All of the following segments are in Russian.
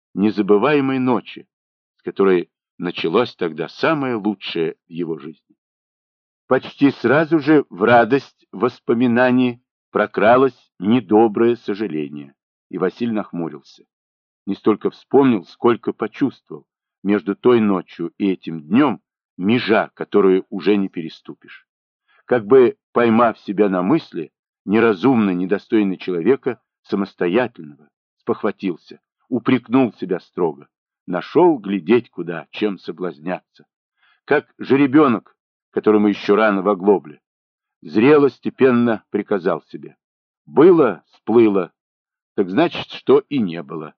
незабываемой ночи, с которой началось тогда самое лучшее в его жизни. Почти сразу же в радость воспоминаний прокралось недоброе сожаление, и Василий нахмурился. Не столько вспомнил, сколько почувствовал между той ночью и этим днем межа, которую уже не переступишь. Как бы поймав себя на мысли, неразумно, недостойный человека, самостоятельного, спохватился, упрекнул себя строго. Нашел глядеть куда, чем соблазняться. Как жеребенок, которому еще рано в оглобле. Зрело степенно приказал себе. Было, сплыло, так значит, что и не было.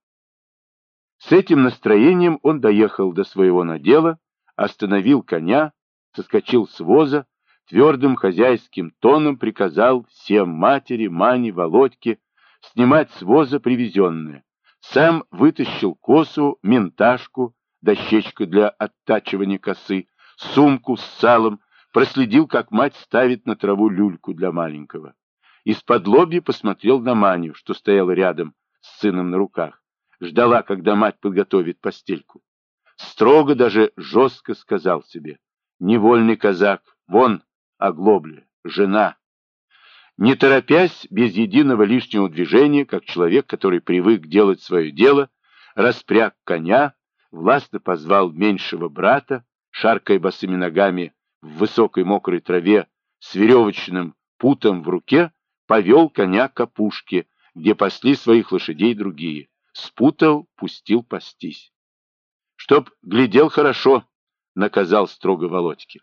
С этим настроением он доехал до своего надела, остановил коня, соскочил с воза, твердым хозяйским тоном приказал всем матери, Мане, Володьке снимать с воза привезенное. Сам вытащил косу, менташку, дощечку для оттачивания косы, сумку с салом, проследил, как мать ставит на траву люльку для маленького. Из-под-лобья посмотрел на Маню, что стояла рядом с сыном на руках. Ждала, когда мать подготовит постельку. Строго, даже жестко сказал себе. Невольный казак, вон, оглобля, жена. Не торопясь, без единого лишнего движения, как человек, который привык делать свое дело, распряг коня, властно позвал меньшего брата, шаркая босыми ногами в высокой мокрой траве с веревочным путом в руке, повел коня к опушке, где пасли своих лошадей другие. Спутал, пустил пастись. Чтоб глядел хорошо, наказал строго Володьке.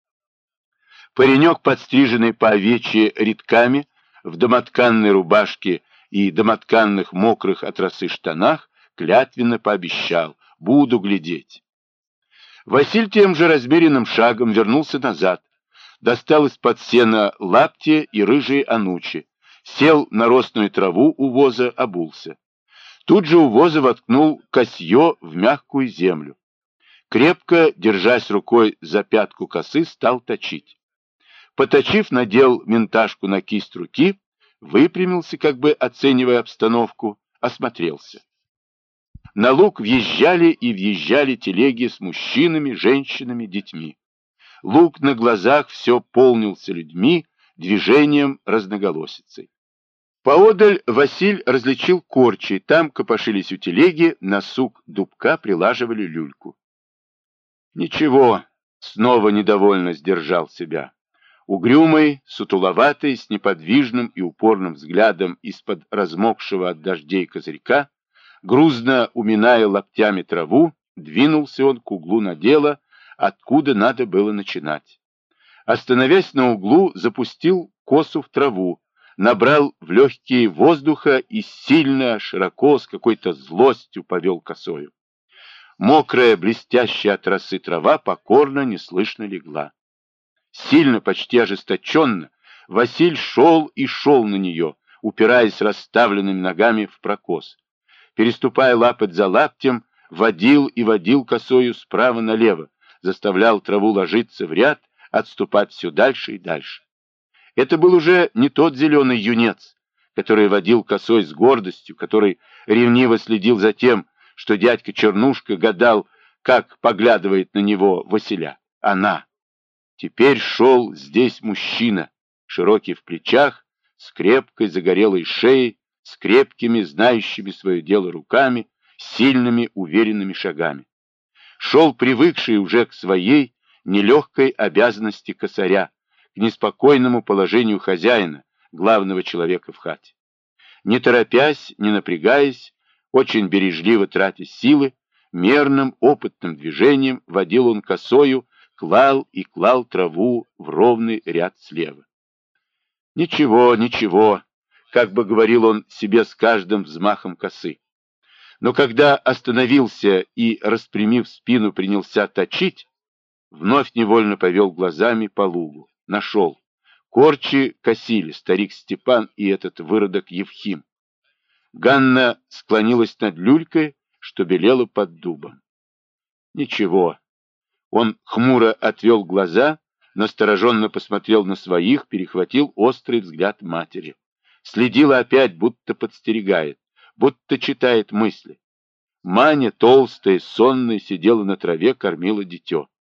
Паренек, подстриженный по овечьи рядками, в домотканной рубашке и домотканных мокрых от росы штанах, клятвенно пообещал: буду глядеть. Василь тем же размеренным шагом вернулся назад, достал из-под сена лаптя и рыжие анучи, сел на росную траву у воза, обулся. Тут же у воза воткнул косье в мягкую землю. Крепко, держась рукой за пятку косы, стал точить. Поточив, надел менташку на кисть руки, выпрямился, как бы оценивая обстановку, осмотрелся. На луг въезжали и въезжали телеги с мужчинами, женщинами, детьми. Луг на глазах все полнился людьми, движением, разноголосицей. Поодаль Василь различил корчи, там копошились у телеги, на сук дубка прилаживали люльку. Ничего, снова недовольно сдержал себя. Угрюмый, сутуловатый, с неподвижным и упорным взглядом из-под размокшего от дождей козырька, грузно уминая локтями траву, двинулся он к углу надела, откуда надо было начинать. Остановясь на углу, запустил косу в траву, набрал в легкие воздуха и сильно, широко, с какой-то злостью повел косою. Мокрая, блестящая от росы трава покорно, неслышно легла. Сильно, почти ожесточенно, Василь шел и шел на нее, упираясь расставленными ногами в прокос. Переступая лапоть за лаптем, водил и водил косою справа налево, заставлял траву ложиться в ряд, отступать все дальше и дальше. Это был уже не тот зеленый юнец, который водил косой с гордостью, который ревниво следил за тем, что дядька Чернушка гадал, как поглядывает на него Василя. Она. Теперь шел здесь мужчина, широкий в плечах, с крепкой загорелой шеей, с крепкими, знающими свое дело руками, сильными, уверенными шагами. Шел привыкший уже к своей нелегкой обязанности косаря, к неспокойному положению хозяина, главного человека в хате. Не торопясь, не напрягаясь, очень бережливо тратя силы, мерным, опытным движением водил он косою, клал и клал траву в ровный ряд слева. Ничего, ничего, как бы говорил он себе с каждым взмахом косы. Но когда остановился и, распрямив спину, принялся точить, вновь невольно повел глазами по лугу. Нашел. Корчи косили старик Степан и этот выродок Евхим. Ганна склонилась над люлькой, что белела под дубом. Ничего. Он хмуро отвел глаза, настороженно посмотрел на своих, перехватил острый взгляд матери. Следила опять, будто подстерегает, будто читает мысли. Маня, толстая, сонная, сидела на траве, кормила дитё.